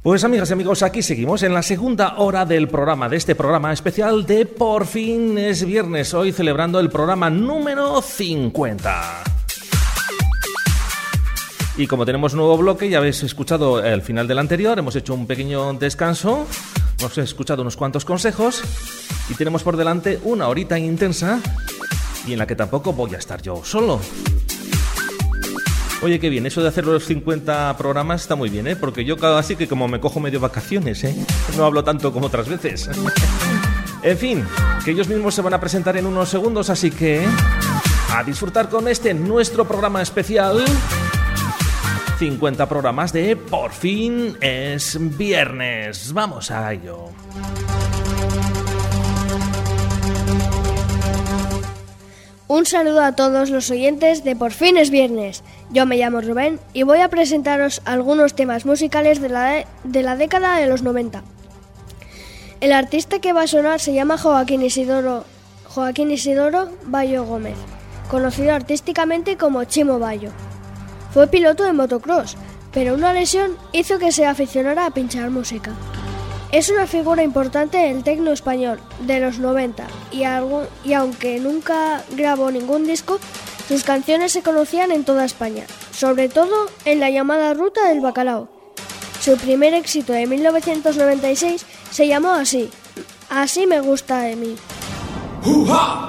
Pues amigas y amigos, aquí seguimos en la segunda hora del programa, de este programa especial de Por fin es viernes, hoy celebrando el programa número 50. Y como tenemos un nuevo bloque, ya habéis escuchado el final del anterior, hemos hecho un pequeño descanso, hemos escuchado unos cuantos consejos y tenemos por delante una horita intensa y en la que tampoco voy a estar yo solo. Oye, qué bien, eso de hacer los 50 programas está muy bien, porque yo casi que como me cojo medio vacaciones, no hablo tanto como otras veces. En fin, que ellos mismos se van a presentar en unos segundos, así que a disfrutar con este nuestro programa especial. 50 programas de Por fin es viernes. Vamos a ello. Un saludo a todos los oyentes de Por fin es viernes. Yo me llamo Rubén y voy a presentaros algunos temas musicales de la década de los 90. El artista que va a sonar se llama Joaquín Isidoro Bayo Gómez, conocido artísticamente como Chimo Bayo. Fue piloto de motocross, pero una lesión hizo que se aficionara a pinchar música. Es una figura importante del techno español de los 90 y aunque nunca grabó ningún disco, sus canciones se conocían en toda España, sobre todo en la llamada Ruta del Bacalao. Su primer éxito de 1996 se llamó Así me gusta de mí. ¡Uja!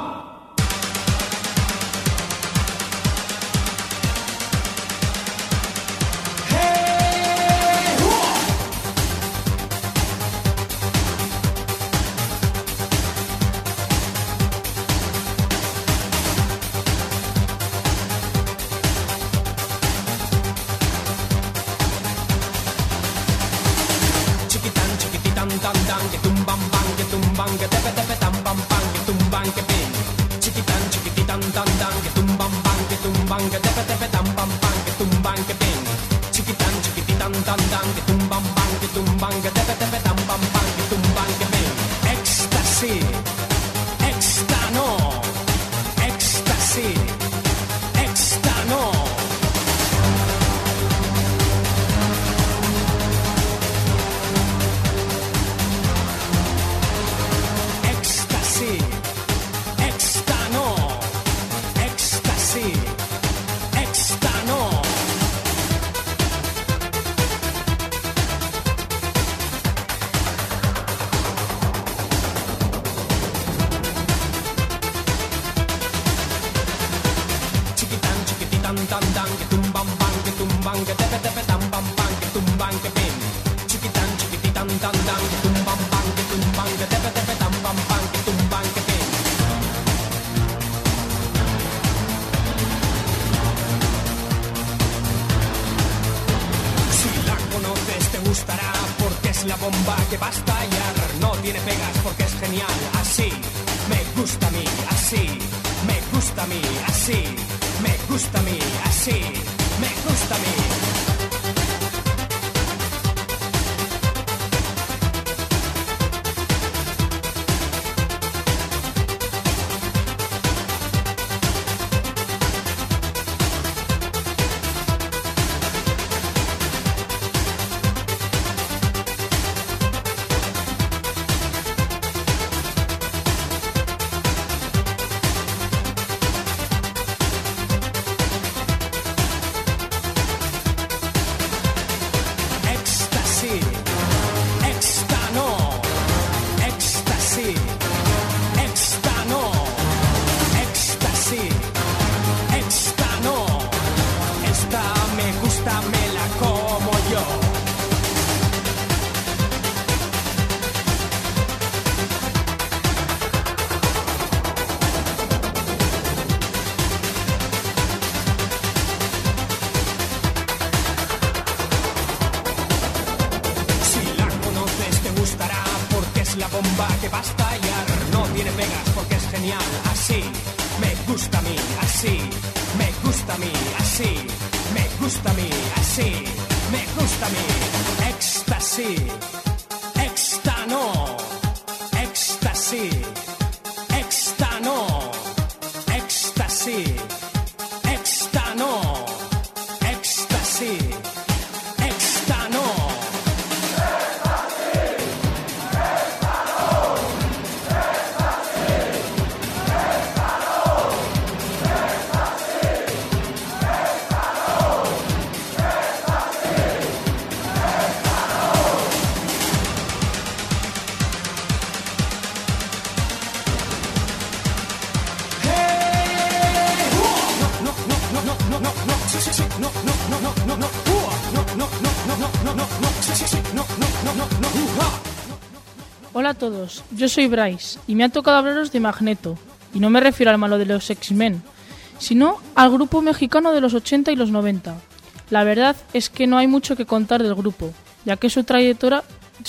Hola a todos, yo soy Bryce y me ha tocado hablaros de Magneto. Y no me refiero al malo de los X-Men, sino al grupo mexicano de los 80 y los 90. La verdad es que no hay mucho que contar del grupo, ya que su trayectoria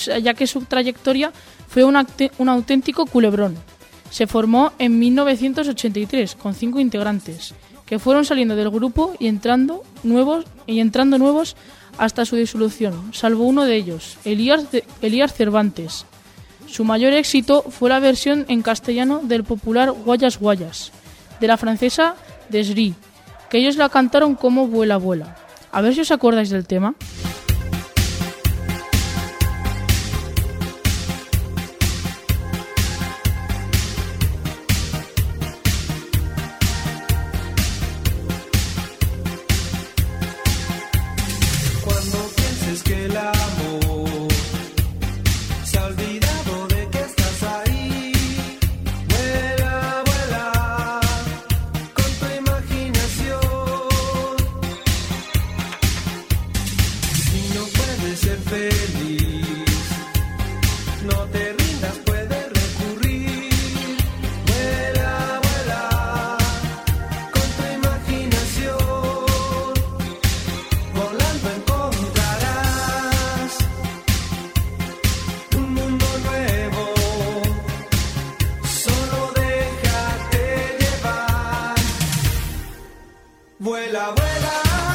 fue un auténtico culebrón. Se formó en 1983 con 5 integrantes, que fueron saliendo del grupo y entrando nuevos hasta su disolución, salvo uno de ellos, Elías Cervantes. Su mayor éxito fue la versión en castellano del popular Guayas Guayas, de la francesa Desri, que ellos la cantaron como Vuela Vuela. A ver si os acordáis del tema. Vuela, vuela.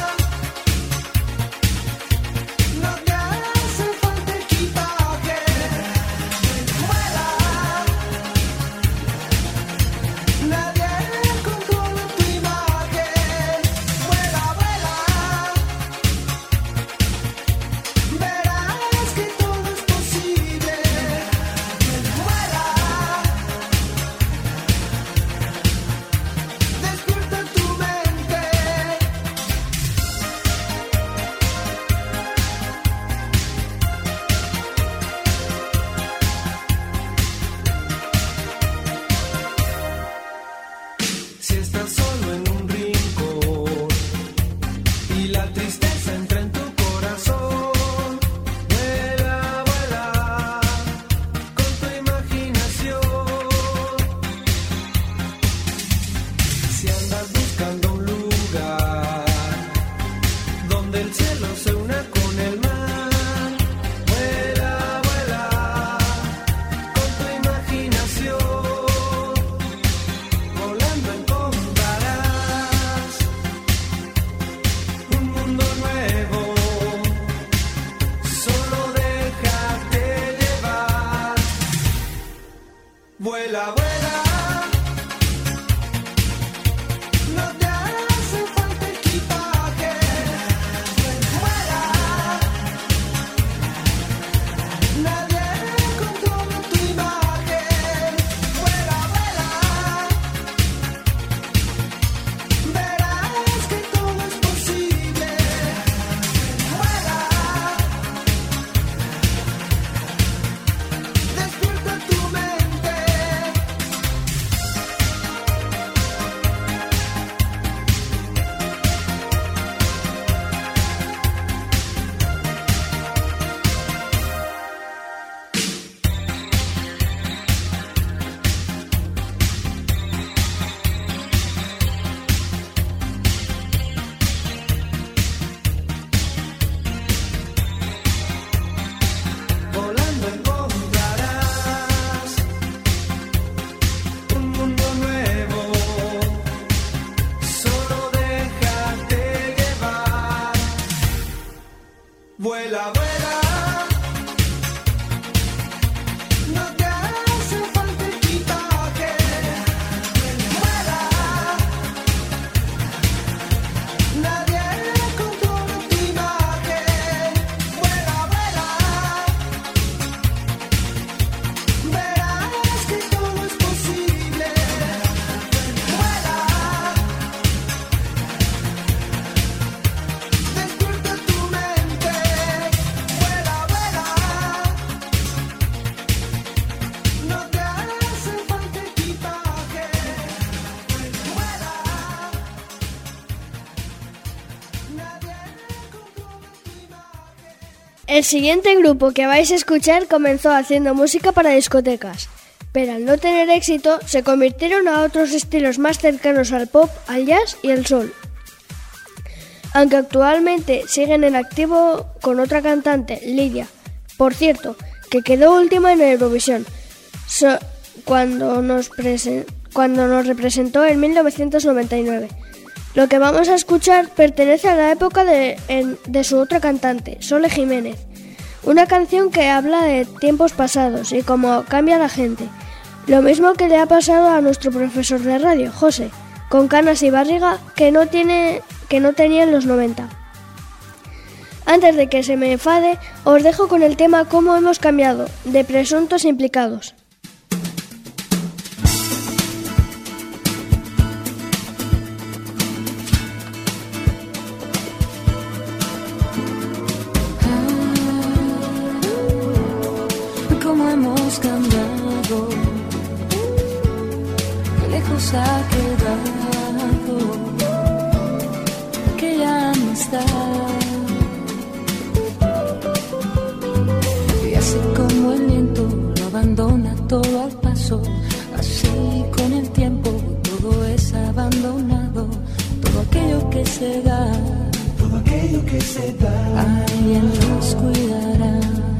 Vuela, vuela. No te hace falta equipaje. Vuela. Nadie controla tu imagen. Vuela, vuela. Verás que todo es posible. Vuela. Despierta tu mente. El siguiente grupo que vais a escuchar comenzó haciendo música para discotecas, pero al no tener éxito se convirtieron a otros estilos más cercanos al pop, al jazz y al soul. Aunque actualmente siguen en activo con otra cantante, Lidia, por cierto, que quedó última en Eurovisión, cuando nos representó en 1999. Lo que vamos a escuchar pertenece a la época de su otra cantante, Sole Jiménez. Una canción que habla de tiempos pasados y cómo cambia la gente. Lo mismo que le ha pasado a nuestro profesor de radio, José, con canas y barriga que no tenía en los 90. Antes de que se me enfade, os dejo con el tema Cómo hemos cambiado, de Presuntos Implicados. Cómo hemos cambiado, qué lejos ha quedado aquella amistad. Y así como el viento lo abandona todo al paso, así con el tiempo todo es abandonado. Todo aquello que se da, alguien nos cuidará.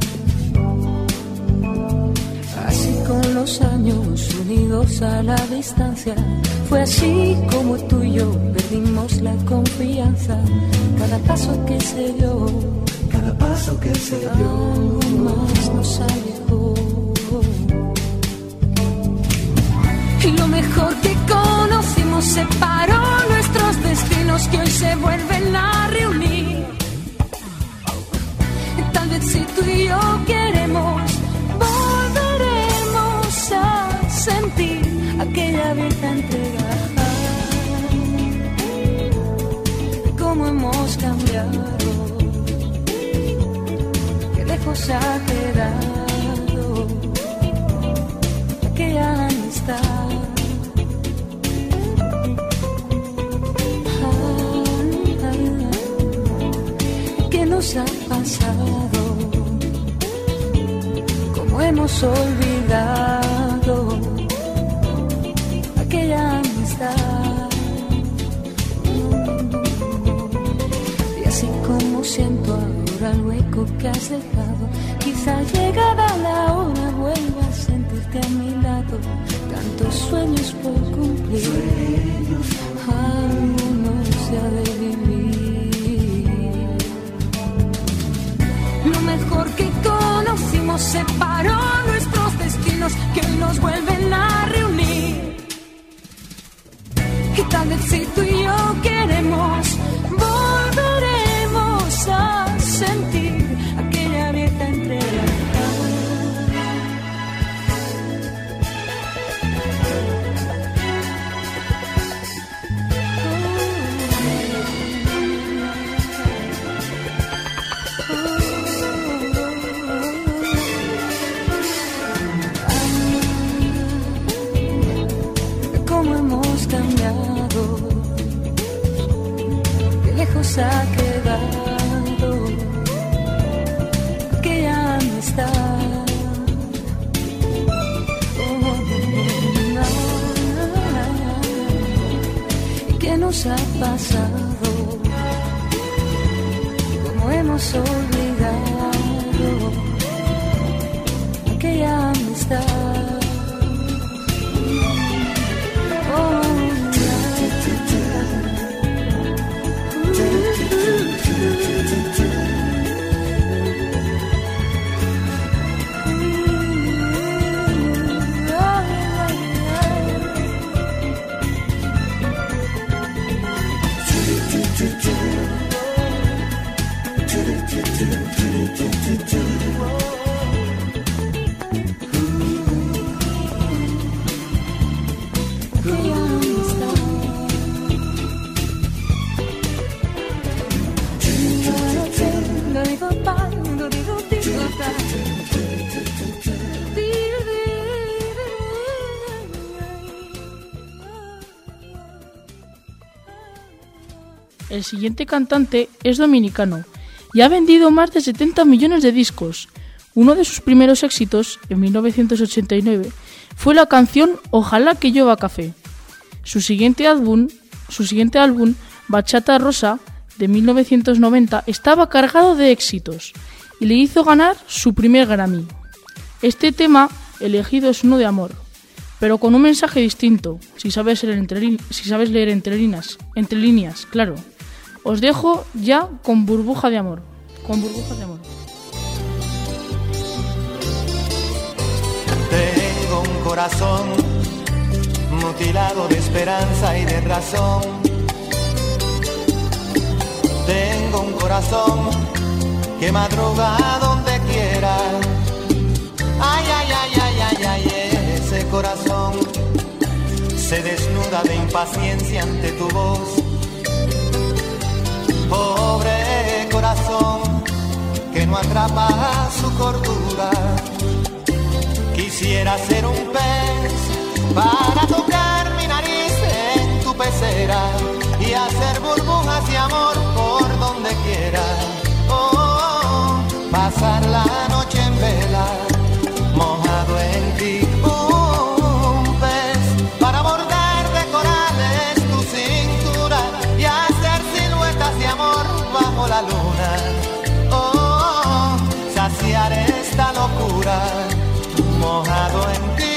Así con los años unidos a la distancia, fue así como tú y yo perdimos la confianza. Cada paso que se dio, algo más nos alejó. Y lo mejor que conocimos separó nuestros destinos que hoy se vuelven a reunir. Tal vez si tú y yo queremos, volveremos a sentir aquella abierta entrega. Cómo hemos cambiado, qué lejos ha quedado aquella amistad. ¿Qué nos ha pasado? ¿Cómo hemos olvidado aquella amistad? Y así como siento ahora el hueco que has dejado, quizá llegada la hora vuelva a sentirte a mi lado. Tantos sueños por cumplir, algunos se ha de vivir. Lo mejor que conocimos separó nuestros destinos que hoy nos vuelven a reunir. Y tal vez si tú y yo queremos, volveremos a sentir aquella abierta entrega. Cómo hemos cambiado, qué lejos ha quedado aquella amistad. ¿Qué nos ha pasado? ¿Cómo hemos olvidado aquella amistad? El siguiente cantante es dominicano y ha vendido más de 70 millones de discos. Uno de sus primeros éxitos, en 1989, fue la canción Ojalá que llueva café. Su siguiente álbum, Bachata Rosa, de 1990, estaba cargado de éxitos y le hizo ganar su primer Grammy. Este tema elegido es uno de amor, pero con un mensaje distinto, si sabes leer entre líneas, claro. Os dejo ya con Burbuja de Amor. Tengo un corazón mutilado de esperanza y de razón. Tengo un corazón que madruga donde quiera. Ay, ay, ay, ay, ay, ay, ese corazón se desnuda de impaciencia ante tu voz. Pobre corazón que no atrapa su cordura. Quisiera ser un pez para tocar mi nariz en tu pecera y hacer burbujas de amor por donde quiera. Oh, pasar la noche en vela, mojado en ti. Un pez para bordar de corales tu cintura y hacer siluetas de amor bajo la luna. Oh, saciar esta locura, mojado en ti.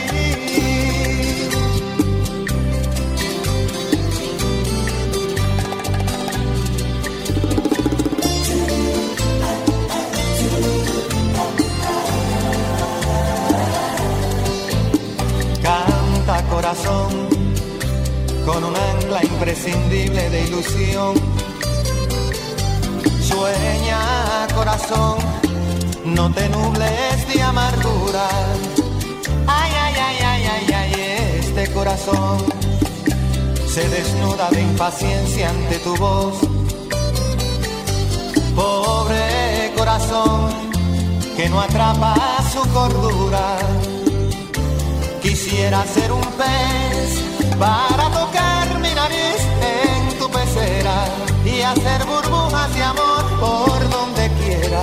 Canta corazón con un ancla imprescindible de ilusión. Sueña corazón, no te nubles de amargura. Ay, ay, ay, ay, ay, ay, este corazón se desnuda de impaciencia ante tu voz. Pobre corazón que no atrapa su cordura. Quisiera ser un pez para tocar mi nariz en tu pecera y hacer burbujas de amor por donde quiera.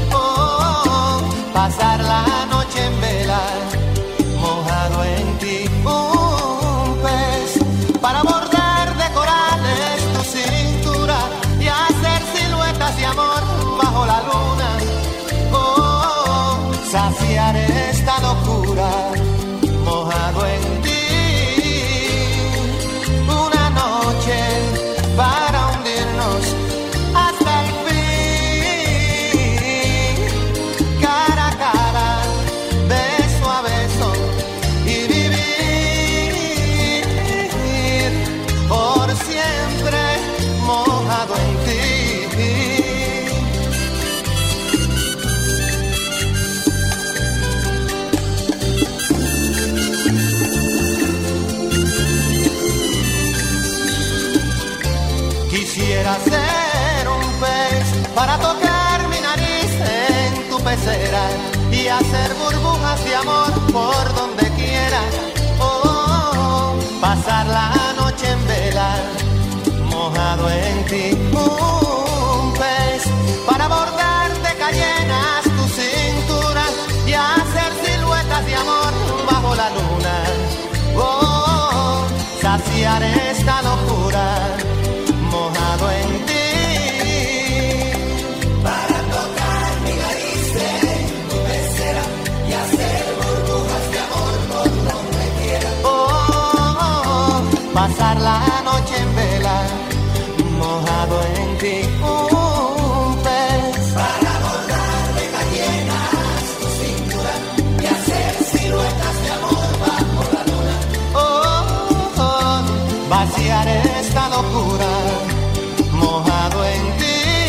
Pasar la noche en vela, mojado en ti. Un pez para bordar de corales tu cintura y hacer siluetas de amor bajo la luna. Oh, saciar esta locura, mojado en ti. Una noche para hundirnos hasta el fin. Quisiera ser un pez para tocar mi nariz en tu pecera y hacer burbujas de amor por donde quiera. Oh, pasar la noche en vela, mojado en ti. Un pez para bordar de cayenas tu cintura y hacer siluetas de amor bajo la luna. Oh, saciar esta locura, mojado en ti. Para tocar mi nariz en tu pecera y hacer burbujas de amor por donde quiera. Oh, pasar la noche en vela, mojado en ti. Un pez para bordar de cayenas tu cintura y hacer siluetas de amor bajo la luna. Oh, vaciar esta locura, mojado en ti.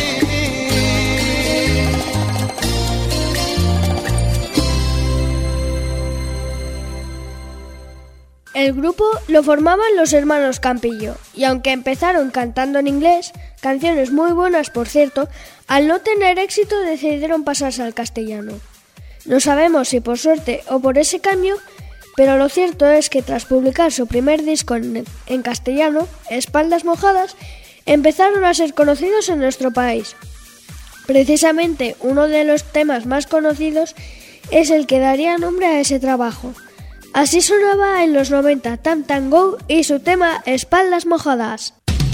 El grupo lo formaban los hermanos Campillo, y aunque empezaron cantando en inglés, canciones muy buenas por cierto, al no tener éxito decidieron pasarse al castellano. No sabemos si por suerte o por ese cambio, pero lo cierto es que tras publicar su primer disco en castellano, Espaldas Mojadas, empezaron a ser conocidos en nuestro país. Precisamente uno de los temas más conocidos es el que daría nombre a ese trabajo. Así sonaba en los 90 Tam Tam Go y su tema Espaldas Mojadas.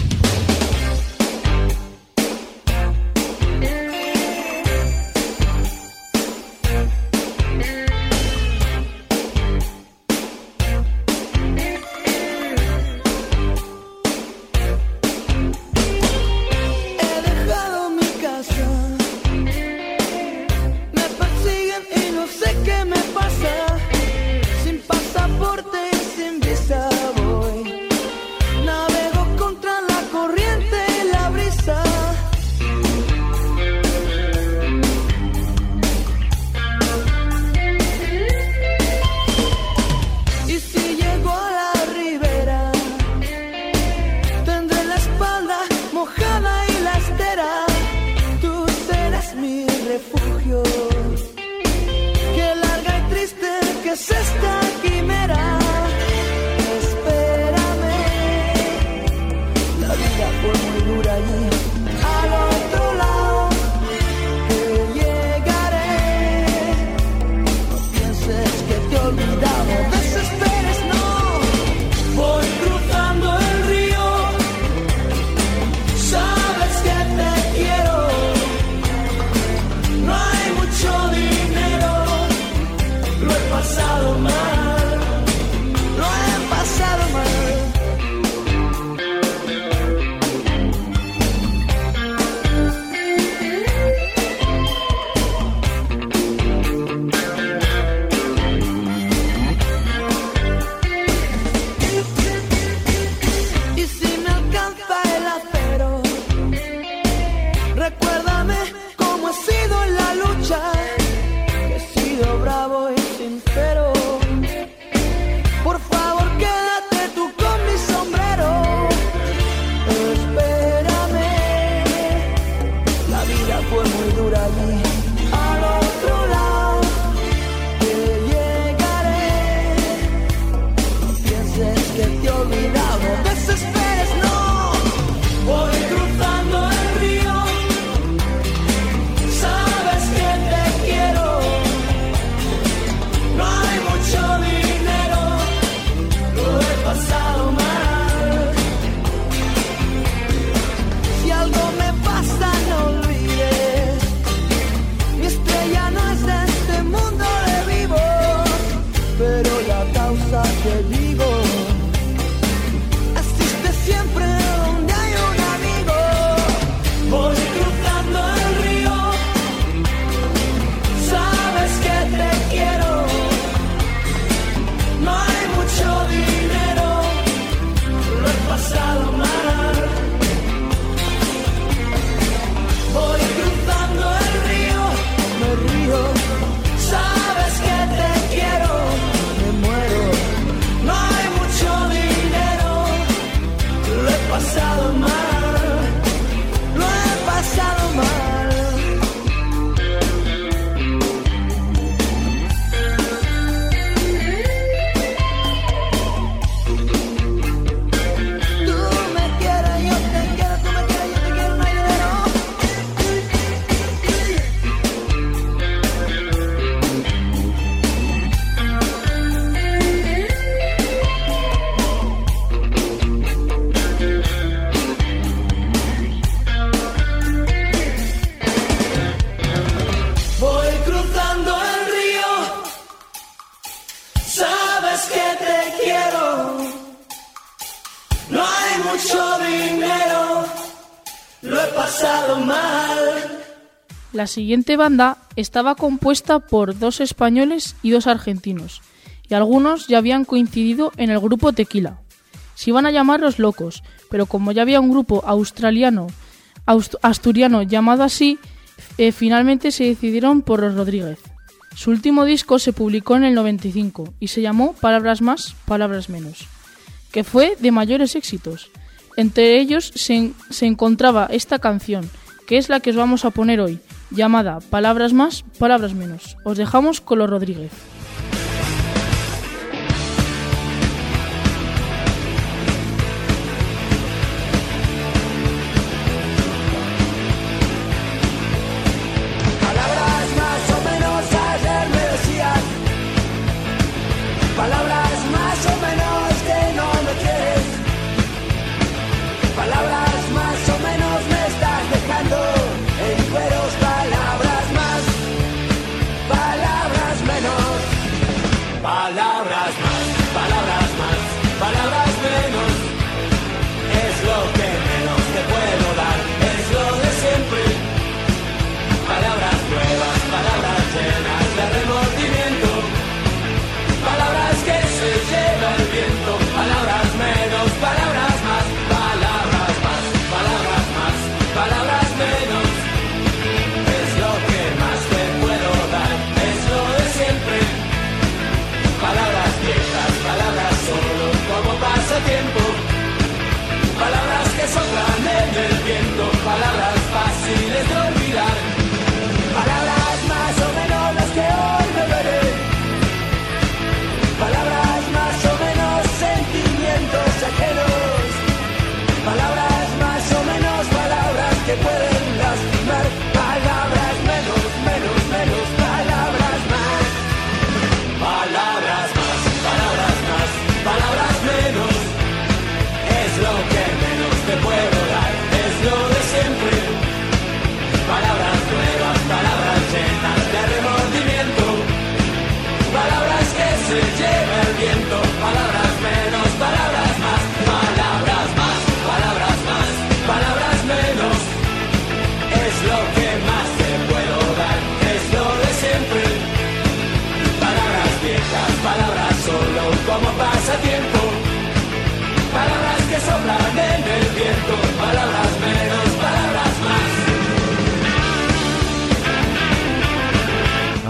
La siguiente banda estaba compuesta por 2 españoles y 2 argentinos, y algunos ya habían coincidido en el grupo Tequila. Se iban a llamar Los Locos, pero como ya había un grupo asturiano llamado así, finalmente se decidieron por Los Rodríguez. Su último disco se publicó en el 95 y se llamó Palabras más, palabras menos, que fue de mayores éxitos. Entre ellos se encontraba esta canción, que es la que os vamos a poner hoy, llamada Palabras más, palabras menos. Os dejamos con Los Rodríguez.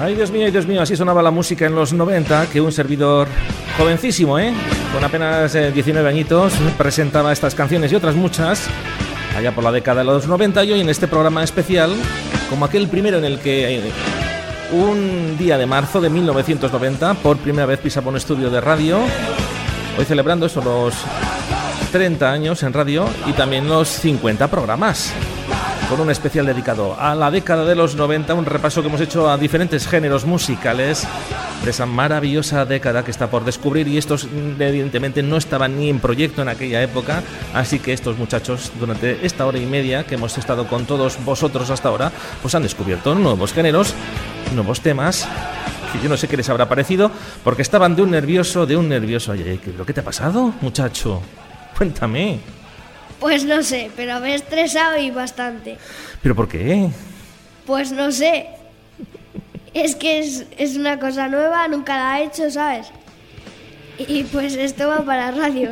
Ay, Dios mío, así sonaba la música en los 90, que un servidor jovencísimo, con apenas 19 añitos, presentaba estas canciones y otras muchas, allá por la década de los 90, y hoy en este programa especial, como aquel primero en el que un día de marzo de 1990, por primera vez pisaba un estudio de radio, hoy celebrando eso, los 30 años en radio y también los 50 programas. Con un especial dedicado a la década de los 90, un repaso que hemos hecho a diferentes géneros musicales de esa maravillosa década que está por descubrir, y estos evidentemente no estaban ni en proyecto en aquella época, así que estos muchachos durante esta hora y media que hemos estado con todos vosotros hasta ahora, pues han descubierto nuevos géneros, nuevos temas, que yo no sé qué les habrá parecido, porque estaban de un nervioso. Oye, ¿qué te ha pasado, muchacho? Cuéntame. Pues no sé, pero me he estresado y bastante. ¿Pero por qué? Pues no sé. Es que es una cosa nueva, nunca la he hecho, ¿sabes? Y pues esto va para radio.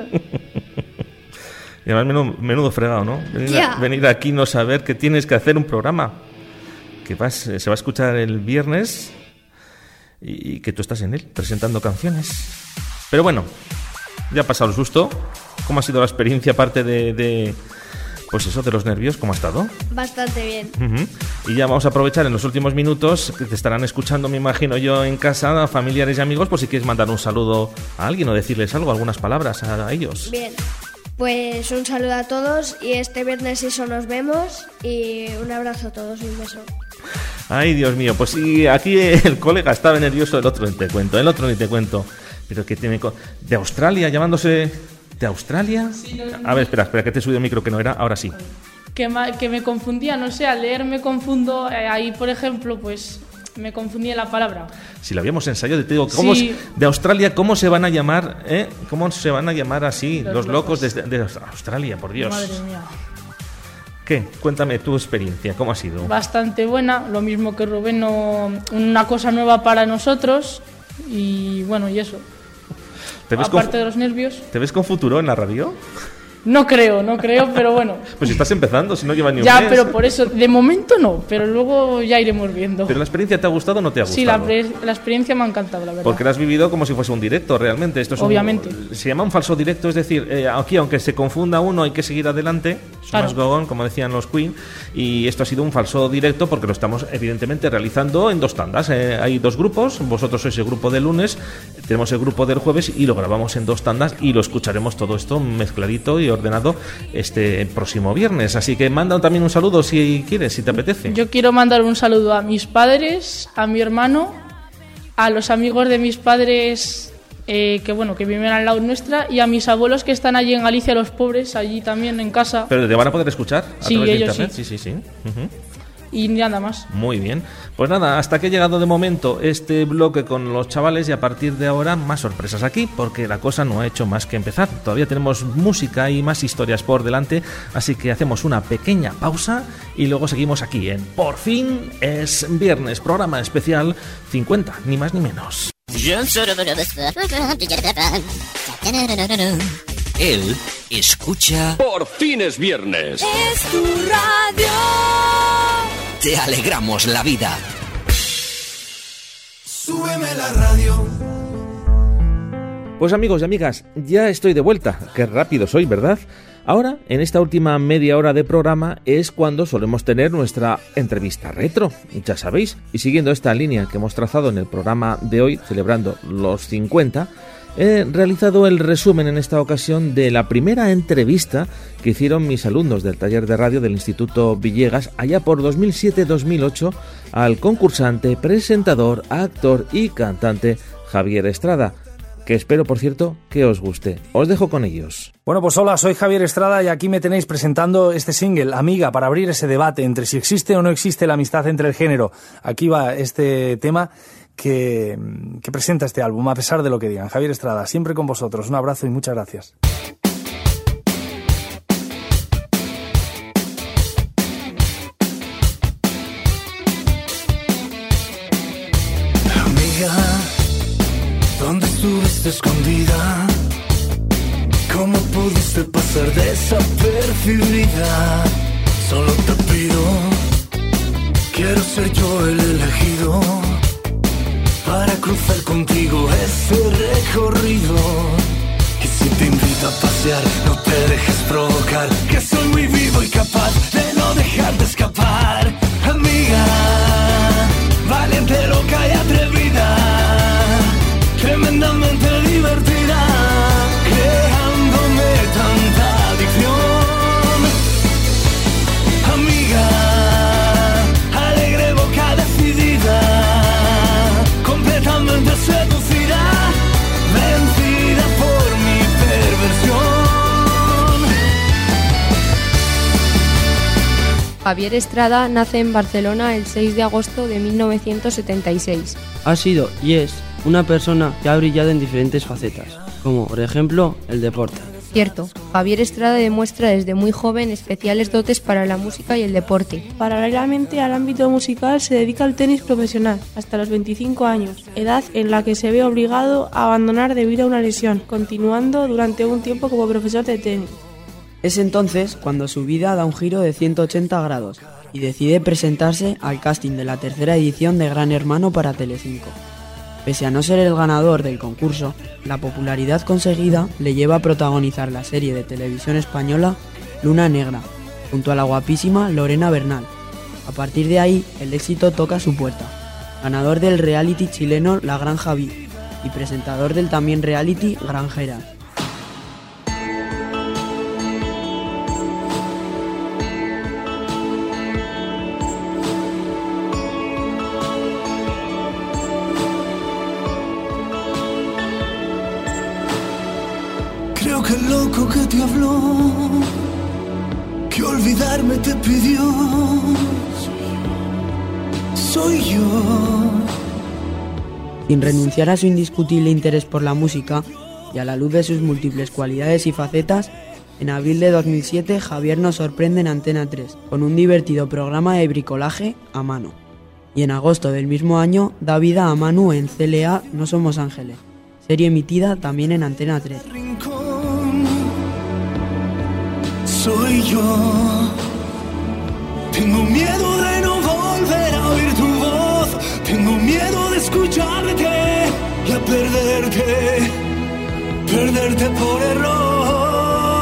Y además menudo fregado, ¿no? Venir aquí no saber que tienes que hacer un programa que se va a escuchar el viernes y que tú estás en él presentando canciones. Pero bueno, ya ha pasado el susto. ¿Cómo ha sido la experiencia, aparte de pues eso, de los nervios? ¿Cómo ha estado? Bastante bien. Y ya vamos a aprovechar en los últimos minutos, que te estarán escuchando, me imagino yo, en casa, familiares y amigos, por si quieres mandar un saludo a alguien o decirles algo, algunas palabras a ellos. Bien, pues un saludo a todos, y este viernes eso nos vemos, y un abrazo a todos y un beso. Ay, Dios mío, pues sí, aquí el colega estaba nervioso, el otro ni te cuento. Pero que tiene de Australia, llamándose... ¿De Australia? Sí, a ver, espera, que te he subido el micro, que no era, ahora sí. Que me confundía, no sé, al leer me confundo, ahí por ejemplo, pues me confundí en la palabra. Si lo habíamos ensayado, te digo, sí. De Australia, ¿cómo se van a llamar, ¿Cómo se van a llamar así los locos de Australia, por Dios? Madre mía. ¿Qué? Cuéntame tu experiencia, ¿cómo ha sido? Bastante buena, lo mismo que Rubén, una cosa nueva para nosotros, y bueno, y eso. Aparte de los nervios. ¿Te ves con futuro en la radio? No creo, pero bueno. Pues si estás empezando, si no llevas ni un mes. Ya, pero por eso, de momento no, pero luego ya iremos viendo. ¿Pero la experiencia te ha gustado o no te ha gustado? Sí, la experiencia me ha encantado, la verdad. Porque la has vivido como si fuese un directo, realmente. Esto es obviamente. Se llama un falso directo, es decir, aquí aunque se confunda uno hay que seguir adelante, claro. Go on, como decían los Queen, y esto ha sido un falso directo porque lo estamos evidentemente realizando en 2 tandas. Hay 2 grupos, vosotros sois el grupo del lunes, tenemos el grupo del jueves y lo grabamos en 2 tandas y lo escucharemos todo esto mezcladito y ordenado este próximo viernes. Así que manda también un saludo si quieres, si te apetece. Yo quiero mandar un saludo a mis padres, a mi hermano, a los amigos de mis padres que viven al lado nuestra, y a mis abuelos que están allí en Galicia, los pobres, allí también en casa. ¿Pero te van a poder escuchar a sí, través de ellos internet? Sí. Y nada más. Muy bien. Pues nada, hasta que ha llegado de momento este bloque con los chavales, y a partir de ahora más sorpresas aquí, porque la cosa no ha hecho más que empezar. Todavía tenemos música y más historias por delante, así que hacemos una pequeña pausa y luego seguimos aquí en Por fin es viernes, programa especial 50, ni más ni menos. Él escucha Por fin es viernes. Es tu radio. Te alegramos la vida. Súbeme la radio. Pues amigos y amigas, ya estoy de vuelta. Qué rápido soy, ¿verdad? Ahora, en esta última media hora de programa, es cuando solemos tener nuestra entrevista retro, ya sabéis. Y siguiendo esta línea que hemos trazado en el programa de hoy, celebrando los 50, he realizado el resumen en esta ocasión de la primera entrevista que hicieron mis alumnos del taller de radio del Instituto Villegas allá por 2007-2008 al concursante, presentador, actor y cantante Javier Estrada, que espero, por cierto, que os guste. Os dejo con ellos. Bueno, pues hola, soy Javier Estrada y aquí me tenéis presentando este single, Amiga, para abrir ese debate entre si existe o no existe la amistad entre el género. Aquí va este tema que presenta este álbum, a pesar de lo que digan. Javier Estrada, siempre con vosotros. Un abrazo y muchas gracias. Amiga, ¿dónde estuviste escondida? ¿Cómo pudiste pasar desapercibida? Solo te pido, quiero ser yo el elegido. contigo ese recorrido. Y si te invito a pasear, no te dejes provocar, que soy muy vivo y capaz de no dejarte escapar. Amiga, valiente, loca y atrevida, tremendamente divertida, creándome tanta adicción. Amiga, alegre, boca decidida, completamente seducida, vencida por mi perversión. Javier Estrada nace en Barcelona el 6 de agosto de 1976. Ha sido y es una persona que ha brillado en diferentes facetas, como por ejemplo el deporte. Cierto, Javier Estrada demuestra desde muy joven especiales dotes para la música y el deporte. Paralelamente al ámbito musical se dedica al tenis profesional hasta los 25 años, edad en la que se ve obligado a abandonar debido a una lesión, continuando durante un tiempo como profesor de tenis. Es entonces cuando su vida da un giro de 180 grados y decide presentarse al casting de la tercera edición de Gran Hermano para Telecinco. Pese a no ser el ganador del concurso, la popularidad conseguida le lleva a protagonizar la serie de televisión española Luna Negra, junto a la guapísima Lorena Bernal. A partir de ahí, el éxito toca su puerta. Ganador del reality chileno La Granja VIP y presentador del también reality Granjera. Creo que el loco que te habló, que olvidarme te pidió, soy yo. Sin renunciar a su indiscutible interés por la música y a la luz de sus múltiples cualidades y facetas, en abril de 2007 Javier nos sorprende en Antena 3 con un divertido programa de bricolaje a mano. Y en agosto del mismo año da vida a Manu en CLA No Somos Ángeles, serie emitida también en Antena 3. Soy yo. Tengo miedo de no volver a oír tu voz. Tengo miedo de escucharte y a perderte, perderte por error.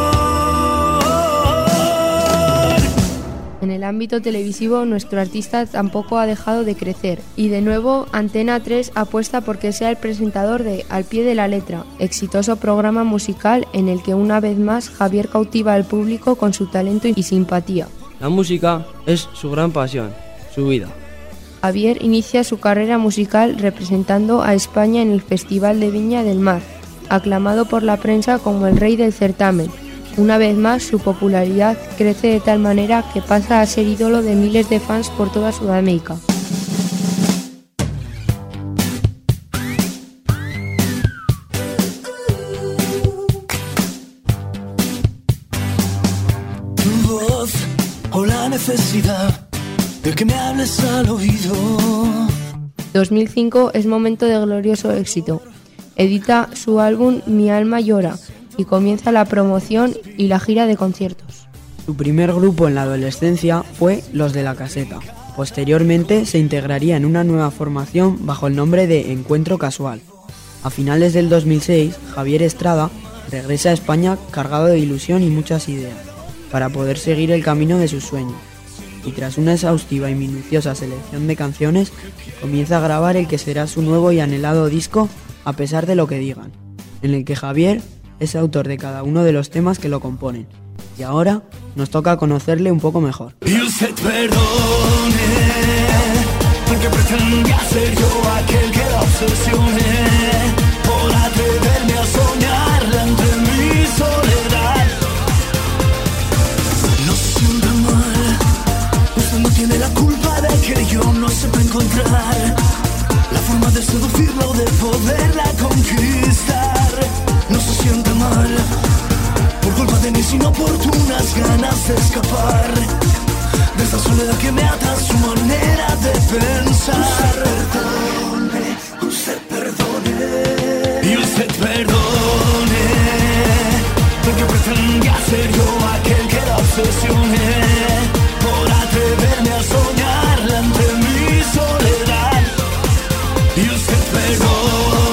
En el ámbito televisivo, nuestro artista tampoco ha dejado de crecer y de nuevo Antena 3 apuesta porque sea el presentador de Al pie de la letra, exitoso programa musical en el que una vez más Javier cautiva al público con su talento y simpatía. La música es su gran pasión, su vida. Javier inicia su carrera musical representando a España en el Festival de Viña del Mar, aclamado por la prensa como el rey del certamen. Una vez más, su popularidad crece de tal manera que pasa a ser ídolo de miles de fans por toda Sudamérica. Tu voz o la necesidad de que me hables al oído. 2005 es momento de glorioso éxito. Edita su álbum Mi alma llora y comienza la promoción y la gira de conciertos. Su primer grupo en la adolescencia fue Los de la Caseta. Posteriormente se integraría en una nueva formación bajo el nombre de Encuentro Casual. A finales del 2006, Javier Estrada regresa a España cargado de ilusión y muchas ideas, para poder seguir el camino de sus sueños. Y tras una exhaustiva y minuciosa selección de canciones, comienza a grabar el que será su nuevo y anhelado disco A pesar de lo que digan, en el que Javier es autor de cada uno de los temas que lo componen. Y ahora nos toca conocerle un poco mejor. Y usted perdone, porque pretendía ser yo aquel que la obsesione, por atreverme a soñarla entre mi soledad. No se sienta mal, usted no tiene la culpa de que yo no sepa encontrar la forma de seducirla o de poderla conquistar. No se sienta mal por culpa de mis inoportunas ganas de escapar de esta soledad que me ata a su manera de pensar. Usted perdone, y usted perdone, porque pretendía ser yo aquel que la obsesione, por atreverme a soñarla entre mi soledad. Y usted perdone,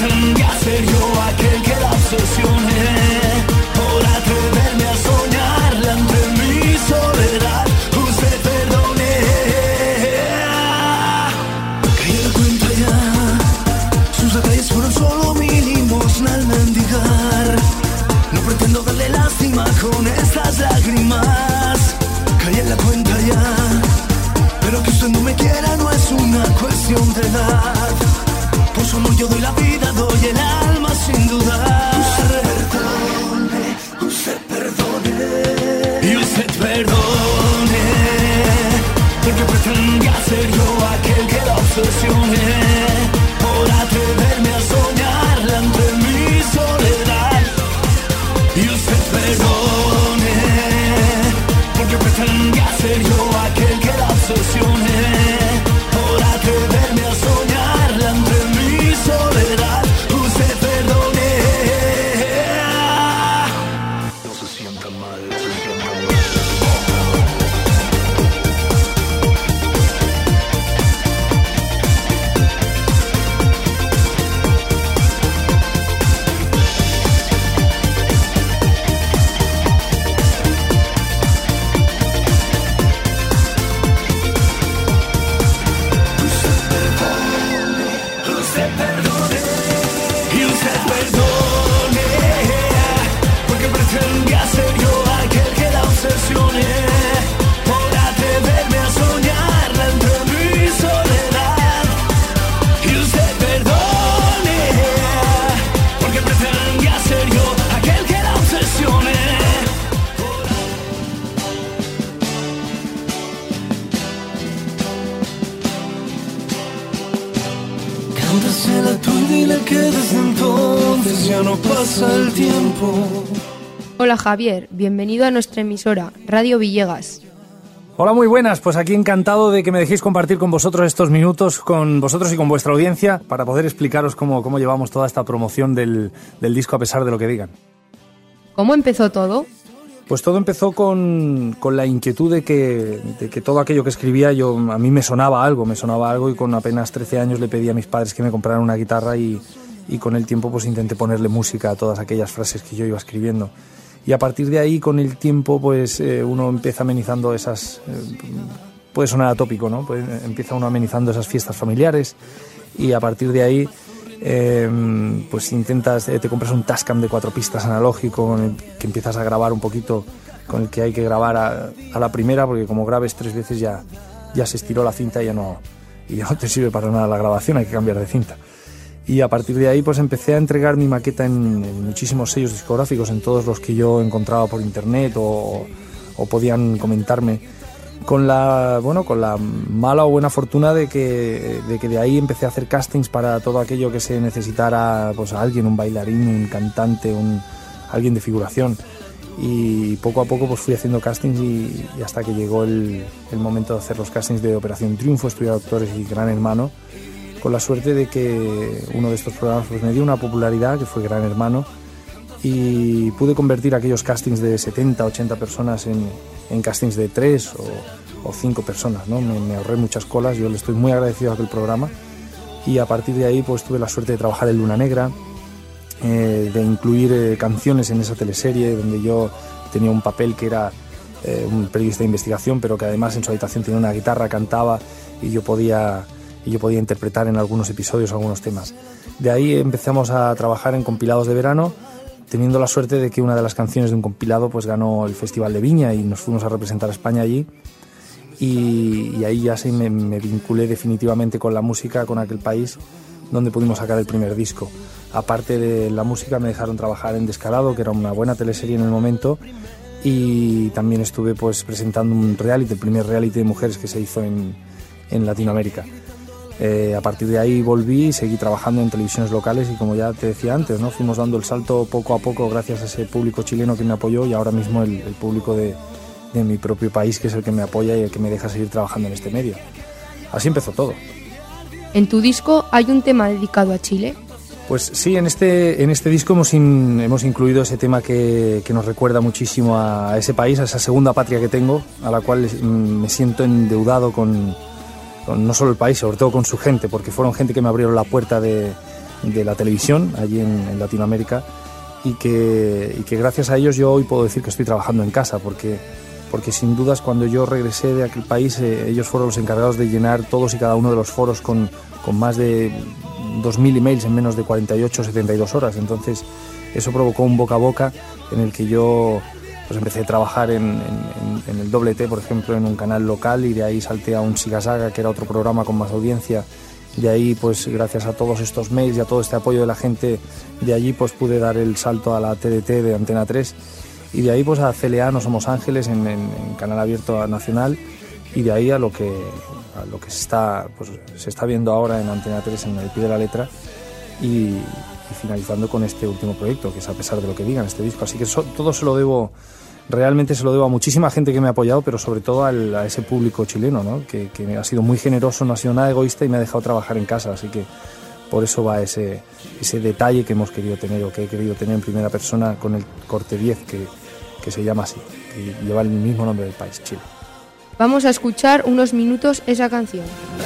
pretenda ser yo aquel que la obsesione, por atreverme a soñarla entre mi soledad. Usted perdone, caí en la cuenta ya, sus detalles fueron solo mi limosna al mendigar. No pretendo darle lástima con estas lágrimas, caí en la cuenta ya, pero que usted no me quiera no es una cuestión de edad. Por su amor yo doy la vida, doy el alma sin dudar. Usted perdone, y usted perdone, porque pretendía ser yo aquel que la obsesione, por atreverme a soñarla entre mi soledad. Y usted perdone, porque pretendía ser yo aquel que la obsesione, por atreverme a soñarla entre mi soledad. Usted perdone. No se sienta mal, no se sienta mal. Usted perdone, y usted perdone, porque pretendía ser yo aquel que la obsesione, por atreverme a soñarla entre mi soledad. Y usted perdone, porque pretendía ser yo aquel que la obsesione. Cántasela tú y dile que desde entonces ya no pasa el tiempo. Hola Javier, bienvenido a nuestra emisora, Radio Villegas. Hola, muy buenas. Pues aquí encantado de que me dejéis compartir con vosotros estos minutos, con vosotros y con vuestra audiencia, para poder explicaros cómo llevamos toda esta promoción del disco a pesar de lo que digan. ¿Cómo empezó todo? Pues todo empezó con la inquietud de que todo aquello que escribía a mí me sonaba algo, y con apenas 13 años le pedí a mis padres que me compraran una guitarra y con el tiempo pues intenté ponerle música a todas aquellas frases que yo iba escribiendo. Y a partir de ahí, con el tiempo, pues uno empieza amenizando esas... puede sonar atópico, ¿no? Pues, empieza uno amenizando esas fiestas familiares y a partir de ahí pues te compras un Tascam de 4 pistas analógico con el que empiezas a grabar un poquito, con el que hay que grabar a la primera, porque como grabes 3 veces ya se estiró la cinta y ya no te sirve para nada la grabación, hay que cambiar de cinta. Y a partir de ahí pues empecé a entregar mi maqueta en muchísimos sellos discográficos, en todos los que yo encontraba por internet o podían comentarme, con la mala o buena fortuna de que de ahí empecé a hacer castings para todo aquello que se necesitara, pues a alguien, un bailarín, un cantante, alguien de figuración, y poco a poco pues fui haciendo castings y hasta que llegó el momento de hacer los castings de Operación Triunfo, Estudio de Actores y Gran Hermano, con la suerte de que uno de estos programas pues me dio una popularidad, que fue Gran Hermano, y pude convertir aquellos castings de 70, 80 personas en castings de 3 o 5 personas, ¿no? Me ahorré muchas colas, yo le estoy muy agradecido a aquel programa, y a partir de ahí pues tuve la suerte de trabajar en Luna Negra, de incluir canciones en esa teleserie donde yo tenía un papel que era un periodista de investigación, pero que además en su habitación tenía una guitarra, cantaba y yo podía interpretar en algunos episodios algunos temas. De ahí empezamos a trabajar en compilados de verano, teniendo la suerte de que una de las canciones de un compilado pues ganó el Festival de Viña y nos fuimos a representar a España allí, y ahí ya sí me vinculé definitivamente con la música, con aquel país donde pudimos sacar el primer disco. Aparte de la música me dejaron trabajar en Descarado, que era una buena teleserie en el momento, y también estuve pues presentando un reality, el primer reality de mujeres que se hizo en Latinoamérica. A partir de ahí volví y seguí trabajando en televisiones locales, y como ya te decía antes, ¿no? Fuimos dando el salto poco a poco gracias a ese público chileno que me apoyó, y ahora mismo el público de mi propio país, que es el que me apoya y el que me deja seguir trabajando en este medio. Así empezó todo. ¿En tu disco hay un tema dedicado a Chile? Pues sí, en este disco hemos incluido ese tema que nos recuerda muchísimo a ese país, a esa segunda patria que tengo, a la cual me siento endeudado con no solo el país, sobre todo con su gente, porque fueron gente que me abrieron la puerta de de la televisión allí en Latinoamérica, y que gracias a ellos yo hoy puedo decir que estoy trabajando en casa, porque sin dudas cuando yo regresé de aquel país ellos fueron los encargados de llenar todos y cada uno de los foros con más de 2.000 emails en menos de 48 o 72 horas. Entonces eso provocó un boca a boca en el que yo pues empecé a trabajar en el Doble T, por ejemplo, en un canal local, y de ahí salté a un Siga Saga, que era otro programa con más audiencia. De ahí, pues gracias a todos estos mails y a todo este apoyo de la gente de allí, pues pude dar el salto a la TDT de Antena 3, y de ahí pues a CLA No Somos Ángeles en canal abierto nacional, y de ahí a lo que se está viendo ahora en Antena 3 en El Pie de la Letra, y finalizando con este último proyecto, que es A Pesar de lo que digan, este disco. Así que todo se lo debo, realmente se lo debo a muchísima gente que me ha apoyado, pero sobre todo a ese público chileno, ¿no? que ha sido muy generoso, no ha sido nada egoísta y me ha dejado trabajar en casa. Así que por eso va ese detalle que hemos querido tener, o que he querido tener en primera persona con el corte 10, que se llama así, y lleva el mismo nombre del país, Chile. Vamos a escuchar unos minutos esa canción.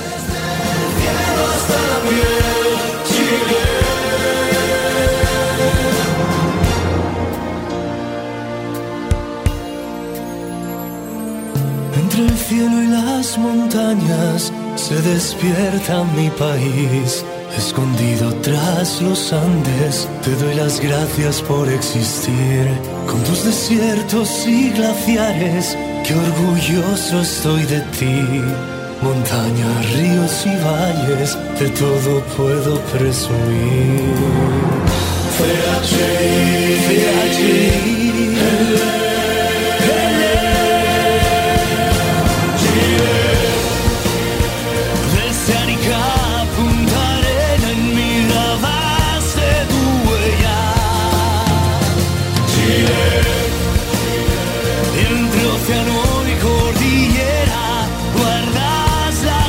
Entre el cielo y las montañas se despierta mi país. Escondido tras los Andes, te doy las gracias por existir. Con tus desiertos y glaciares, qué orgulloso estoy de ti. Montañas, ríos y valles, de todo puedo presumir. Desde Arica a Punta Arena, en miradas de tu huella. Chile, entre océano y cordillera, guardas las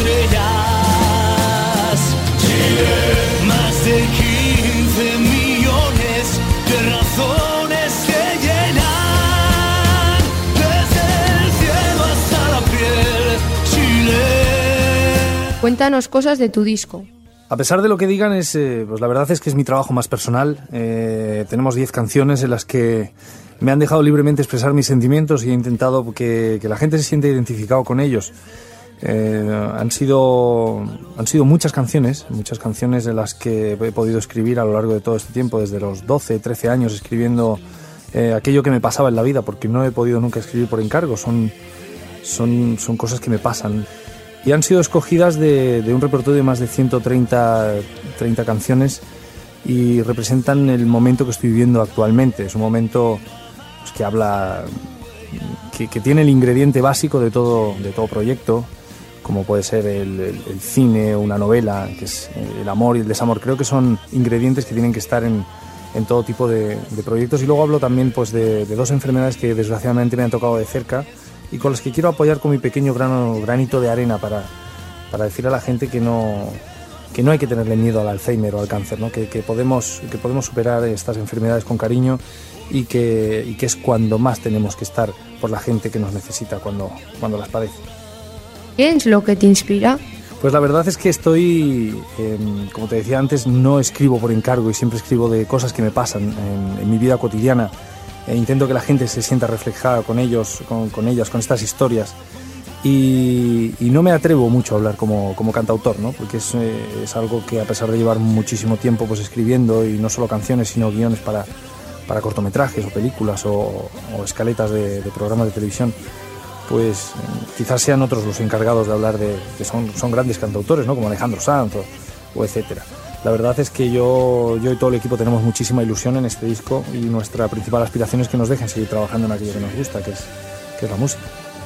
estrellas. Chile, más de 15 millones de razones que llenan. Desde el cielo hasta la piel, Chile. Cuéntanos cosas de tu disco. A pesar de lo que digan, pues la verdad es que es mi trabajo más personal. Tenemos 10 canciones en las que me han dejado libremente expresar mis sentimientos, y he intentado que la gente se sienta identificado con ellos. Han sido muchas canciones de las que he podido escribir a lo largo de todo este tiempo, desde los 12, 13 años, escribiendo aquello que me pasaba en la vida, porque no he podido nunca escribir por encargo, son cosas que me pasan. Y han sido escogidas de un repertorio de más de 130 canciones, y representan el momento que estoy viviendo actualmente. Es un momento pues, que habla, que tiene el ingrediente básico de todo proyecto, como puede ser el cine, una novela, que es el amor y el desamor. Creo que son ingredientes que tienen que estar en todo tipo de proyectos. Y luego hablo también pues, de 2 enfermedades que desgraciadamente me han tocado de cerca, y con las que quiero apoyar con mi pequeño granito de arena para decir a la gente que no hay que tenerle miedo al Alzheimer o al cáncer, ¿no? que podemos superar estas enfermedades con cariño, y que es cuando más tenemos que estar por la gente que nos necesita cuando las padece. ¿Qué es lo que te inspira? Pues la verdad es que estoy, como te decía antes, no escribo por encargo, y siempre escribo de cosas que me pasan en mi vida cotidiana. Intento que la gente se sienta reflejada con ellos, con ellas, con estas historias, y no me atrevo mucho a hablar como cantautor, ¿no? Porque es algo que, a pesar de llevar muchísimo tiempo pues escribiendo, y no solo canciones sino guiones para cortometrajes o películas o escaletas de programas de televisión, pues quizás sean otros los encargados de hablar de que son grandes cantautores, ¿no? Como Alejandro Sanz o etcétera. La verdad es que yo y todo el equipo tenemos muchísima ilusión en este disco, y nuestra principal aspiración es que nos dejen seguir trabajando en aquello que nos gusta, que es la música.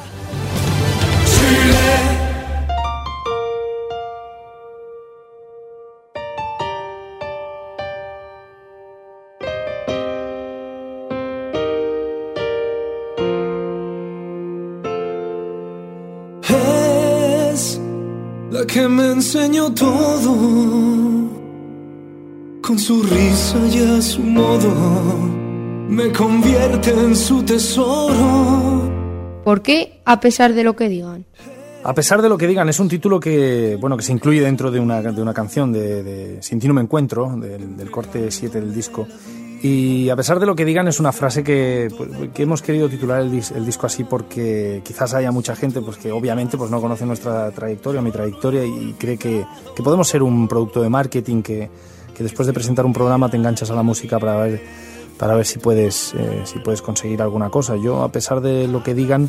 Es la que me enseñó todo. Con su risa y a su modo, me convierte en su tesoro. ¿Por qué, a pesar de lo que digan? A pesar de lo que digan, es un título que se incluye dentro de una canción de Sin ti no me encuentro, del corte 7 del disco. Y a pesar de lo que digan, es una frase que hemos querido titular el disco así porque quizás haya mucha gente pues que obviamente pues no conoce nuestra trayectoria, mi trayectoria, y cree que podemos ser un producto de marketing, que después de presentar un programa te enganchas a la música para ver si puedes conseguir alguna cosa. Yo, a pesar de lo que digan,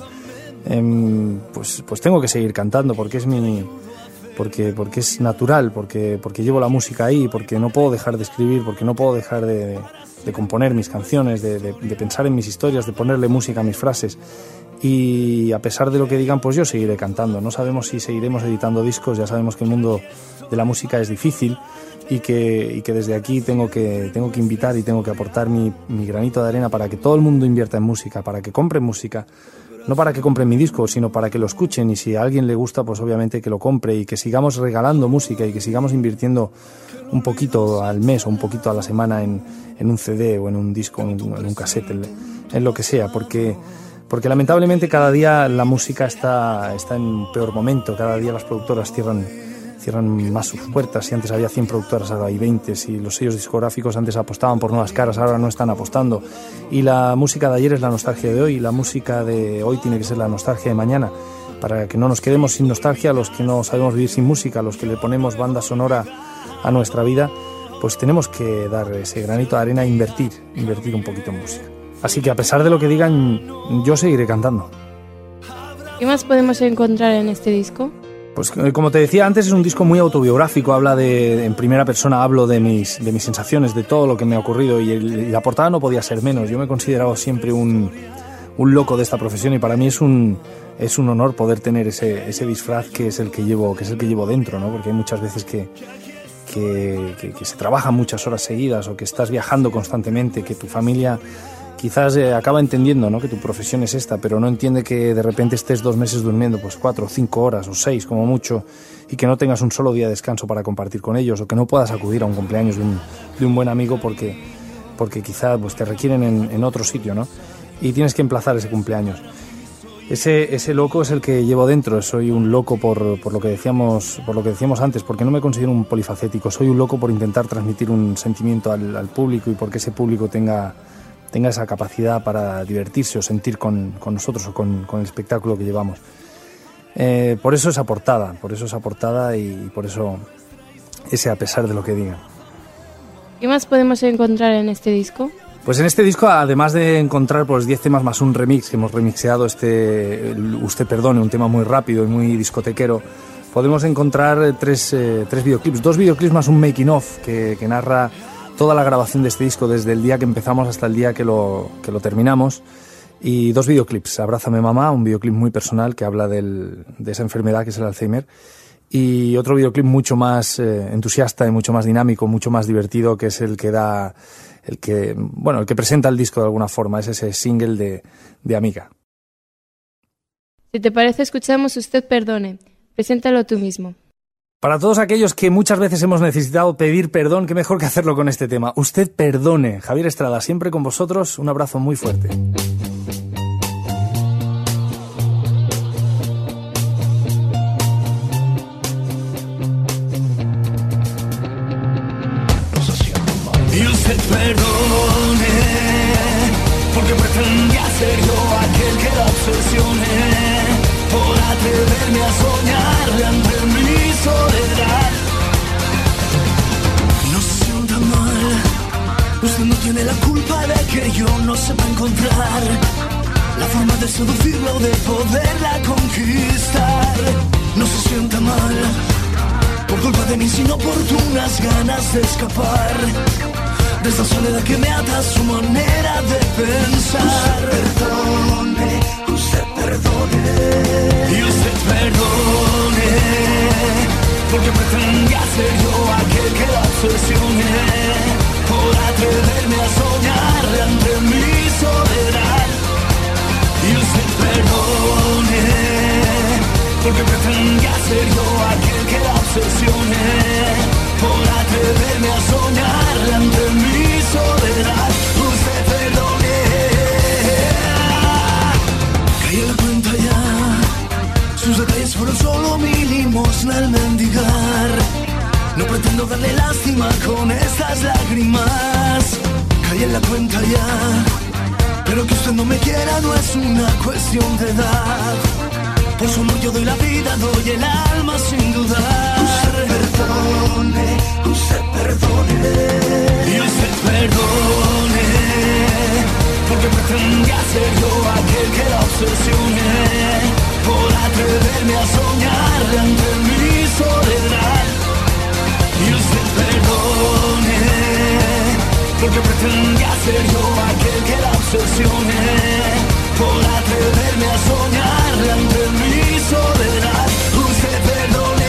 pues tengo que seguir cantando porque es porque es natural, porque llevo la música ahí, porque no puedo dejar de escribir, porque no puedo dejar de componer mis canciones, de pensar en mis historias, de ponerle música a mis frases. Y a pesar de lo que digan, pues yo seguiré cantando. No sabemos si seguiremos editando discos, ya sabemos que el mundo de la música es difícil y que desde aquí tengo que invitar y tengo que aportar mi granito de arena para que todo el mundo invierta en música, para que compren música. No para que compren mi disco, sino para que lo escuchen, y si a alguien le gusta, pues obviamente que lo compre, y que sigamos regalando música y que sigamos invirtiendo un poquito al mes o un poquito a la semana en un CD o en un disco, en un cassette, en lo que sea, porque lamentablemente cada día la música está en peor momento, cada día las productoras cierran más sus puertas. Si antes había 100 productoras, ahora hay 20. Si los sellos discográficos antes apostaban por nuevas caras, ahora no están apostando. Y la música de ayer es la nostalgia de hoy, y la música de hoy tiene que ser la nostalgia de mañana, para que no nos quedemos sin nostalgia los que no sabemos vivir sin música, los que le ponemos banda sonora a nuestra vida. Pues tenemos que dar ese granito de arena e invertir un poquito en música. Así que a pesar de lo que digan, yo seguiré cantando. ¿Qué más podemos encontrar en este disco? Pues como te decía antes, es un disco muy autobiográfico, en primera persona hablo de mis sensaciones, de todo lo que me ha ocurrido, y la portada no podía ser menos. Yo me he considerado siempre un loco de esta profesión, y para mí es un honor poder tener ese disfraz que es el que llevo dentro, ¿no? Porque hay muchas veces que se trabajan muchas horas seguidas, o que estás viajando constantemente, que tu familia quizás acaba entendiendo, ¿no?, que tu profesión es esta, pero no entiende que de repente estés 2 meses durmiendo pues 4 o 5 horas o 6 como mucho, y que no tengas un solo día de descanso para compartir con ellos, o que no puedas acudir a un cumpleaños de un buen amigo porque quizá pues te requieren en otro sitio, ¿no? Y tienes que emplazar ese cumpleaños. Ese loco es el que llevo dentro. Soy un loco por lo que decíamos antes, porque no me considero un polifacético. Soy un loco por intentar transmitir un sentimiento al público, y porque ese público tenga esa capacidad para divertirse o sentir con nosotros o con el espectáculo que llevamos. Por eso esa portada, y por eso ese a pesar de lo que digan. ¿Qué más podemos encontrar en este disco? Pues en este disco, además de encontrar 10 temas más un remix, que hemos remixeado Usted Perdone, un tema muy rápido y muy discotequero, podemos encontrar 3 videoclips, 2 videoclips más un making of que narra toda la grabación de este disco, desde el día que empezamos hasta el día que lo terminamos, y 2 videoclips. Abrázame Mamá, un videoclip muy personal que habla de esa enfermedad que es el Alzheimer, y otro videoclip mucho más entusiasta y mucho más dinámico, mucho más divertido, que es el que presenta el disco de alguna forma, es ese single de Amiga. Si te parece, escuchamos Usted Perdone. Preséntalo tú mismo. Para todos aquellos que muchas veces hemos necesitado pedir perdón, qué mejor que hacerlo con este tema. Usted Perdone. Javier Estrada, siempre con vosotros. Un abrazo muy fuerte. Y usted perdone, porque pretendía ser yo aquel que la obsesione, por atreverme a soñarle ante mi soledad. No se sienta mal, usted no tiene la culpa de que yo no sepa encontrar la forma de seducirla o de poderla conquistar. No se sienta mal, por culpa de mis inoportunas ganas de escapar de esta soledad que me ata a su manera de pensar. Usted perdone, y usted perdone, porque pretendía ser yo aquel que la obsesione, por atreverme a soñarle ante mi soledad. Y usted perdone, porque pretendía ser yo aquel que la obsesione, por atreverme a soñarle ante mi soledad. Usted perdone. Caí en la cuenta ya, sus detalles fueron solo quiero darle lástima con estas lágrimas. Caí en la cuenta ya, pero que usted no me quiera no es una cuestión de edad. Por su amor yo doy la vida, doy el alma sin dudar. Usted perdone, y usted perdone, porque pretendía ser yo aquel que la obsesione, por atreverme a soñar ante mi soledad. Y usted perdone, porque pretendía ser yo aquel que la obsesione, por atreverme a soñar ante mi soledad. Usted perdone.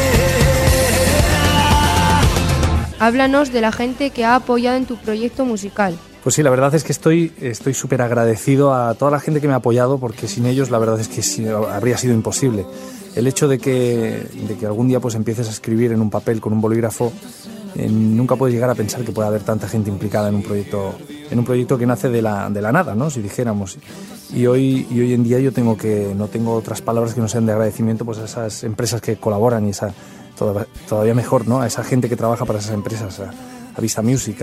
Háblanos de la gente que ha apoyado en tu proyecto musical. Pues sí, la verdad es que estoy súper agradecido a toda la gente que me ha apoyado, porque sin ellos la verdad es que sí, habría sido imposible. El hecho de que algún día pues empieces a escribir en un papel con un bolígrafo, nunca puedes llegar a pensar que puede haber tanta gente implicada en un proyecto que nace de la nada, ¿no? Si dijéramos. Y hoy en día yo no tengo otras palabras que no sean de agradecimiento pues a esas empresas que colaboran y todavía mejor, ¿no? A esa gente que trabaja para esas empresas, a Vista Music,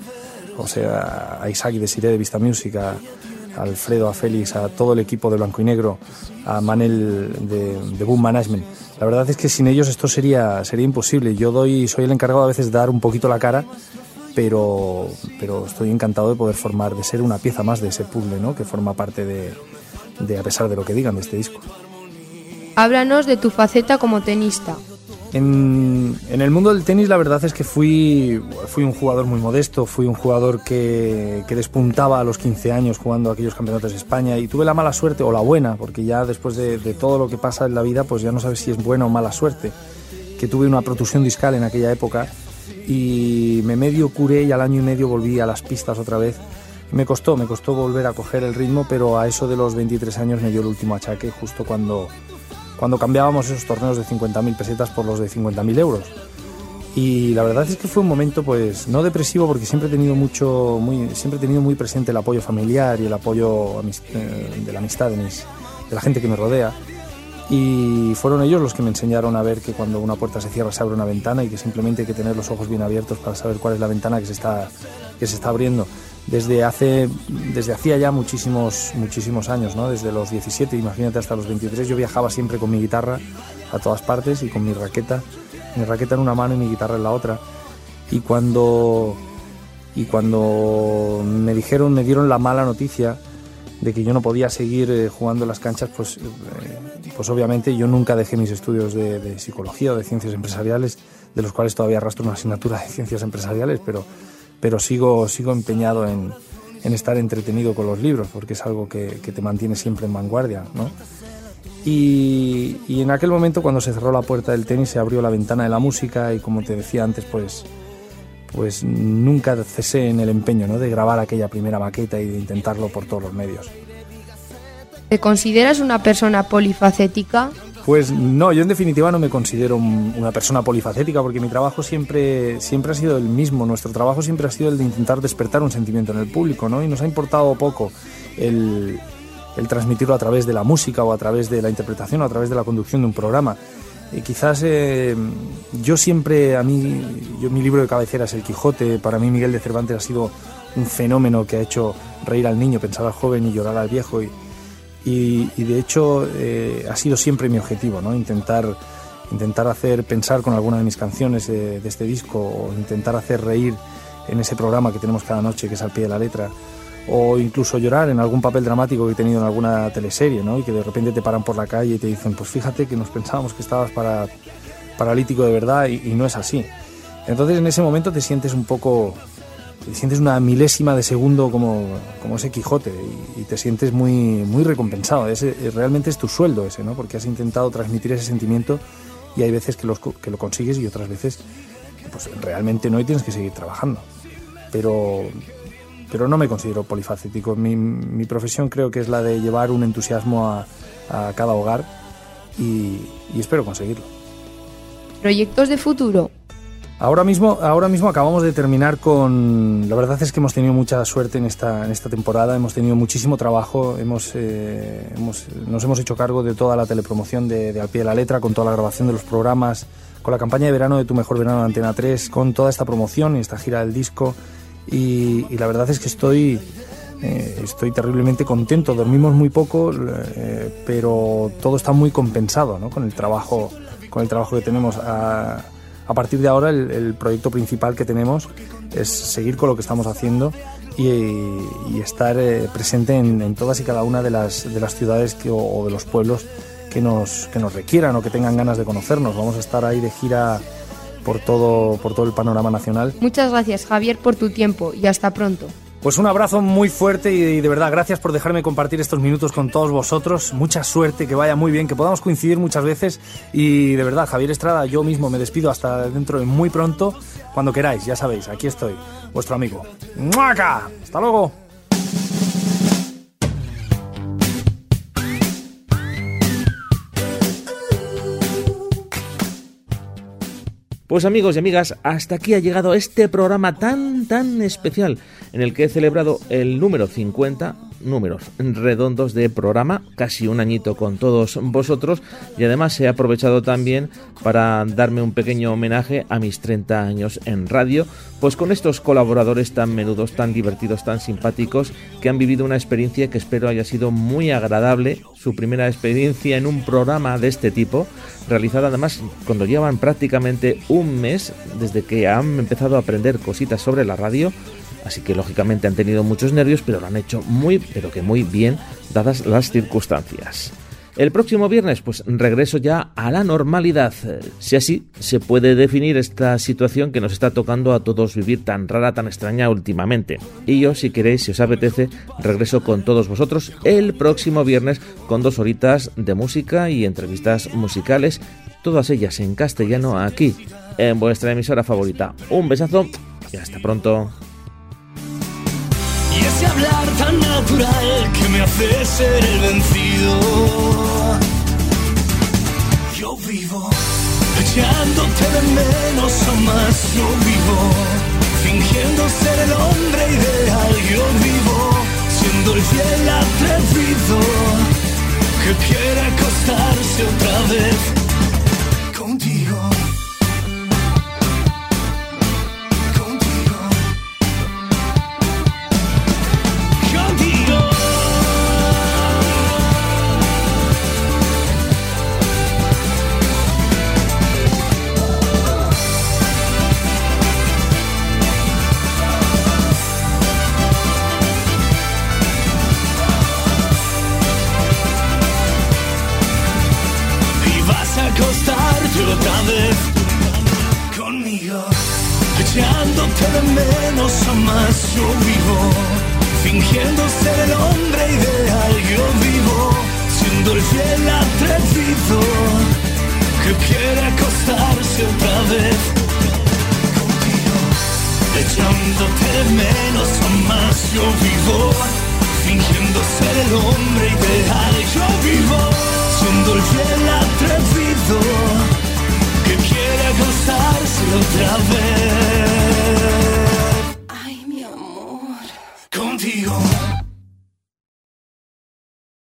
a Isaac y Desiree de Vista Music, a Alfredo, a Félix, a todo el equipo de Blanco y Negro, a Manel de Boom Management. La verdad es que sin ellos esto sería imposible. Soy el encargado a veces de dar un poquito la cara, pero estoy encantado de poder de ser una pieza más de ese puzzle, ¿no? Que forma parte de a pesar de lo que digan, de este disco. Háblanos de tu faceta como tenista. En el mundo del tenis la verdad es que fui un jugador muy modesto, fui un jugador que despuntaba a los 15 años jugando aquellos campeonatos de España, y tuve la mala suerte o la buena, porque ya después de todo lo que pasa en la vida pues ya no sabes si es buena o mala suerte, que tuve una protusión discal en aquella época y me medio curé y al año y medio volví a las pistas otra vez. Me costó volver a coger el ritmo, pero a eso de los 23 años me dio el último achaque, justo cuando cambiábamos esos torneos de 50.000 pesetas por los de 50.000 euros. Y la verdad es que fue un momento pues no depresivo, porque siempre he tenido muy presente el apoyo familiar y el apoyo de la amistad de la gente que me rodea. Y fueron ellos los que me enseñaron a ver que cuando una puerta se cierra se abre una ventana, y que simplemente hay que tener los ojos bien abiertos para saber cuál es la ventana que se está abriendo. Desde hacía ya muchísimos años, ¿no? Desde los 17, imagínate, hasta los 23, yo viajaba siempre con mi guitarra a todas partes y con mi raqueta en una mano y mi guitarra en la otra. Y cuando me dieron la mala noticia de que yo no podía seguir jugando en las canchas, pues obviamente yo nunca dejé mis estudios de psicología o de ciencias empresariales, de los cuales todavía arrastro una asignatura de ciencias empresariales, pero sigo empeñado en estar entretenido con los libros, porque es algo que te mantiene siempre en vanguardia, ¿no? Y en aquel momento, cuando se cerró la puerta del tenis, se abrió la ventana de la música, y como te decía antes, pues nunca cesé en el empeño, ¿no? De grabar aquella primera maqueta y de intentarlo por todos los medios. ¿Te consideras una persona polifacética? Pues no, yo en definitiva no me considero una persona polifacética, porque mi trabajo siempre ha sido el mismo. Nuestro trabajo siempre ha sido el de intentar despertar un sentimiento en el público, ¿no? Y nos ha importado poco el transmitirlo a través de la música o a través de la interpretación o a través de la conducción de un programa. Quizás mi libro de cabecera es El Quijote. Para mí Miguel de Cervantes ha sido un fenómeno que ha hecho reír al niño, pensar al joven y llorar al viejo, y de hecho ha sido siempre mi objetivo, ¿no? Intentar hacer pensar con alguna de mis canciones de este disco, o intentar hacer reír en ese programa que tenemos cada noche, que es Al Pie de la Letra, o incluso llorar en algún papel dramático que he tenido en alguna teleserie, ¿no? Y que de repente te paran por la calle y te dicen, pues fíjate que nos pensábamos que estabas paralítico de verdad, y no es así. Entonces en ese momento te sientes una milésima de segundo como ese Quijote, y te sientes muy, muy recompensado. Realmente es tu sueldo ese, ¿no? Porque has intentado transmitir ese sentimiento, y hay veces que lo consigues y otras veces pues realmente no, y tienes que seguir trabajando. Pero no me considero polifacético. Mi profesión creo que es la de llevar un entusiasmo a cada hogar, y espero conseguirlo. ¿Proyectos de futuro? Ahora mismo acabamos de terminar con... La verdad es que hemos tenido mucha suerte en esta temporada, hemos tenido muchísimo trabajo, nos hemos hecho cargo de toda la telepromoción de Al Pie de la Letra, con toda la grabación de los programas, la campaña de verano de Tu Mejor Verano en Antena 3, con toda esta promoción y esta gira del disco, y la verdad es que estoy terriblemente contento. Dormimos muy poco, pero todo está muy compensado, ¿no? con el trabajo que tenemos. A partir de ahora el proyecto principal que tenemos es seguir con lo que estamos haciendo y estar presente en todas y cada una de las ciudades o de los pueblos que nos requieran o que tengan ganas de conocernos. Vamos a estar ahí de gira por todo el panorama nacional. Muchas gracias, Javier, por tu tiempo y hasta pronto. Pues un abrazo muy fuerte y de verdad gracias por dejarme compartir estos minutos con todos vosotros. Mucha suerte, que vaya muy bien, que podamos coincidir muchas veces. Y de verdad, Javier Estrada, yo mismo me despido hasta dentro de muy pronto. Cuando queráis, ya sabéis, aquí estoy, vuestro amigo. ¡Muaca! ¡Hasta luego! Pues amigos y amigas, hasta aquí ha llegado este programa tan especial en el que he celebrado el número 50, números redondos de programa, casi un añito con todos vosotros, y además he aprovechado también para darme un pequeño homenaje a mis 30 años en radio, pues con estos colaboradores tan menudos, tan divertidos, tan simpáticos, que han vivido una experiencia que espero haya sido muy agradable, su primera experiencia en un programa de este tipo, realizada además cuando llevan prácticamente un mes desde que han empezado a aprender cositas sobre la radio. Así que lógicamente han tenido muchos nervios, pero lo han hecho muy bien, dadas las circunstancias. El próximo viernes, pues regreso ya a la normalidad, si así se puede definir esta situación que nos está tocando a todos vivir tan rara, tan extraña últimamente. Y yo, si queréis, si os apetece, regreso con todos vosotros el próximo viernes con 2 horitas de música y entrevistas musicales, todas ellas en castellano, aquí, en vuestra emisora favorita. Un besazo y hasta pronto. Y ese hablar tan natural que me hace ser el vencido. Yo vivo echándote de menos o más. Yo vivo fingiendo ser el hombre ideal. Yo vivo siendo el fiel atrevido que quiere acostarse otra vez contigo. Acostarte otra vez conmigo, echándote de menos o más. Yo vivo fingiendo ser el hombre ideal. Yo vivo siendo el fiel atrevido que quiere acostarse otra vez contigo, echándote de menos o más. Yo vivo fingiendo ser el hombre ideal. Yo vivo siendo el fiel atrevido que quiere acostarse otra vez. Ay, mi amor, contigo.